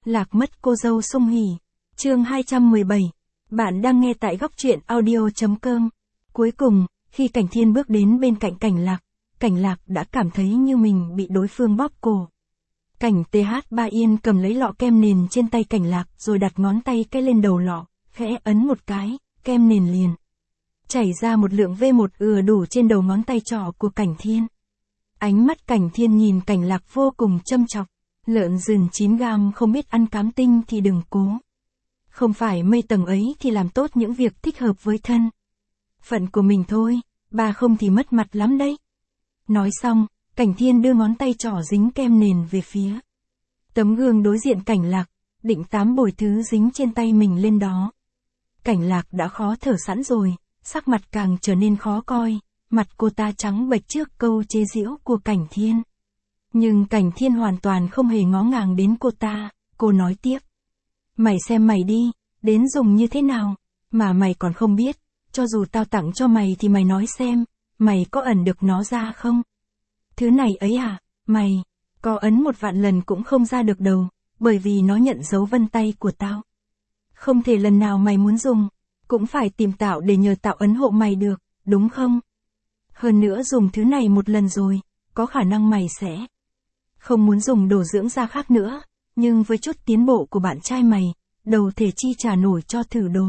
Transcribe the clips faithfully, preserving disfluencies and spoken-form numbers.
Lạc mất cô dâu Sung Hỉ. Chương hai trăm mười bảy. Bạn đang nghe tại góc truyện audio chấm com. Cuối cùng, khi Cảnh Thiên bước đến bên cạnh Cảnh Lạc, Cảnh Lạc đã cảm thấy như mình bị đối phương bóp cổ. Cảnh tê hát ba Yên cầm lấy lọ kem nền trên tay Cảnh Lạc rồi đặt ngón tay cái lên đầu lọ, khẽ ấn một cái, kem nền liền chảy ra một lượng vê một ừa đủ trên đầu ngón tay trỏ của Cảnh Thiên. Ánh mắt Cảnh Thiên nhìn Cảnh Lạc vô cùng châm chọc. Lợn rừng chín gam không biết ăn cám tinh thì đừng cố. Không phải mây tầng ấy thì làm tốt những việc thích hợp với thân phận của mình thôi, bà không thì mất mặt lắm đấy. Nói xong, Cảnh Thiên đưa ngón tay trỏ dính kem nền về phía tấm gương đối diện Cảnh Lạc, định tám bồi thứ dính trên tay mình lên đó. Cảnh Lạc đã khó thở sẵn rồi, sắc mặt càng trở nên khó coi, mặt cô ta trắng bệch trước câu chế giễu của Cảnh Thiên. Nhưng Cảnh Thiên hoàn toàn không hề ngó ngàng đến cô ta, cô nói tiếp. Mày xem mày đi, đến dùng như thế nào, mà mày còn không biết, cho dù tao tặng cho mày thì mày nói xem, mày có ẩn được nó ra không? Thứ này ấy à, mày, có ấn một vạn lần cũng không ra được đâu, bởi vì nó nhận dấu vân tay của tao. Không thể lần nào mày muốn dùng, cũng phải tìm Tạo để nhờ Tạo ấn hộ mày được, đúng không? Hơn nữa dùng thứ này một lần rồi, có khả năng mày sẽ không muốn dùng đồ dưỡng da khác nữa, nhưng với chút tiến bộ của bạn trai mày, đâu thể chi trả nổi cho thử đồ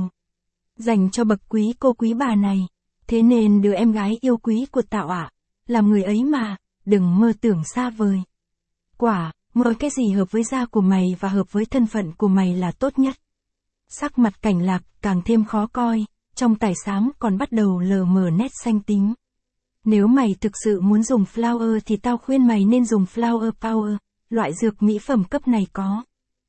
dành cho bậc quý cô quý bà này. Thế nên đứa em gái yêu quý của Tạo ạ, làm người ấy mà, đừng mơ tưởng xa vời. Quả, mơ cái gì hợp với da của mày và hợp với thân phận của mày là tốt nhất. Sắc mặt Cảnh Lạc càng thêm khó coi, trong tải xám còn bắt đầu lờ mờ nét xanh tím. Nếu mày thực sự muốn dùng Flower thì tao khuyên mày nên dùng Flower Power, loại dược mỹ phẩm cấp này có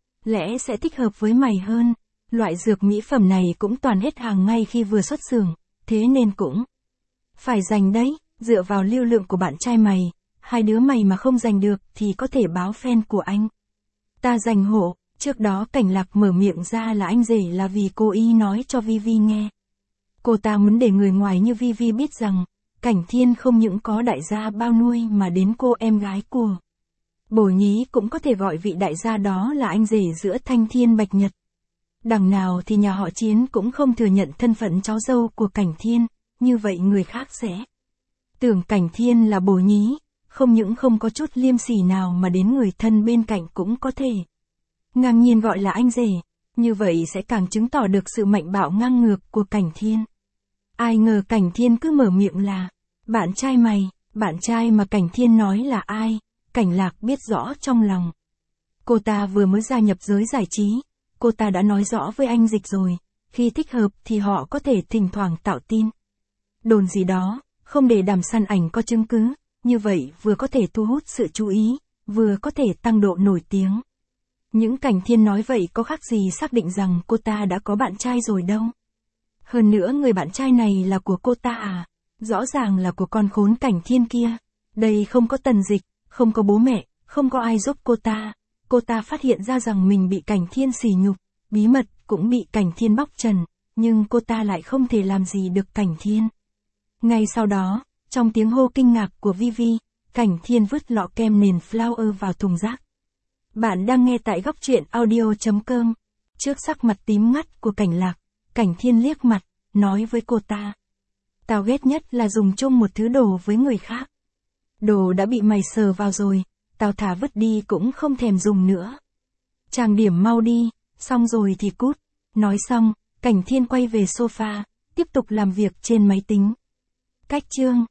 lẽ sẽ thích hợp với mày hơn. Loại dược mỹ phẩm này cũng toàn hết hàng ngay khi vừa xuất xưởng, thế nên cũng phải giành đấy, dựa vào lưu lượng của bạn trai mày, hai đứa mày mà không giành được thì có thể báo fan của anh ta giành hộ. Trước đó Cảnh Lạc mở miệng ra là anh rể là vì cô ý nói cho Vivi nghe. Cô ta muốn để người ngoài như Vivi biết rằng, Cảnh Thiên không những có đại gia bao nuôi mà đến cô em gái của Bổ Nhí cũng có thể gọi vị đại gia đó là anh rể giữa Thanh Thiên Bạch Nhật. Đằng nào thì nhà họ Chiến cũng không thừa nhận thân phận cháu dâu của Cảnh Thiên, như vậy người khác sẽ tưởng Cảnh Thiên là Bổ Nhí, không những không có chút liêm sỉ nào mà đến người thân bên cạnh cũng có thể ngang nhiên gọi là anh rể, như vậy sẽ càng chứng tỏ được sự mạnh bạo ngang ngược của Cảnh Thiên. Ai ngờ Cảnh Thiên cứ mở miệng là, bạn trai mày, bạn trai mà Cảnh Thiên nói là ai, Cảnh Lạc biết rõ trong lòng. Cô ta vừa mới gia nhập giới giải trí, cô ta đã nói rõ với anh Dịch rồi, khi thích hợp thì họ có thể thỉnh thoảng tạo tin đồn gì đó, không để đàm săn ảnh có chứng cứ, như vậy vừa có thể thu hút sự chú ý, vừa có thể tăng độ nổi tiếng. Những Cảnh Thiên nói vậy có khác gì xác định rằng cô ta đã có bạn trai rồi đâu. Hơn nữa người bạn trai này là của cô ta à, rõ ràng là của con khốn Cảnh Thiên kia. Đây không có Tần Dịch, không có bố mẹ, không có ai giúp cô ta. Cô ta phát hiện ra rằng mình bị Cảnh Thiên sỉ nhục, bí mật cũng bị Cảnh Thiên bóc trần, nhưng cô ta lại không thể làm gì được Cảnh Thiên. Ngay sau đó, trong tiếng hô kinh ngạc của Vivi, Cảnh Thiên vứt lọ kem nền Flower vào thùng rác. Bạn đang nghe tại góc truyện audio chấm com. Trước sắc mặt tím ngắt của Cảnh Lạc, Cảnh Thiên liếc mặt, nói với cô ta. Tao ghét nhất là dùng chung một thứ đồ với người khác. Đồ đã bị mày sờ vào rồi, tao thả vứt đi cũng không thèm dùng nữa. Trang điểm mau đi, xong rồi thì cút. Nói xong, Cảnh Thiên quay về sofa, tiếp tục làm việc trên máy tính. Cách chương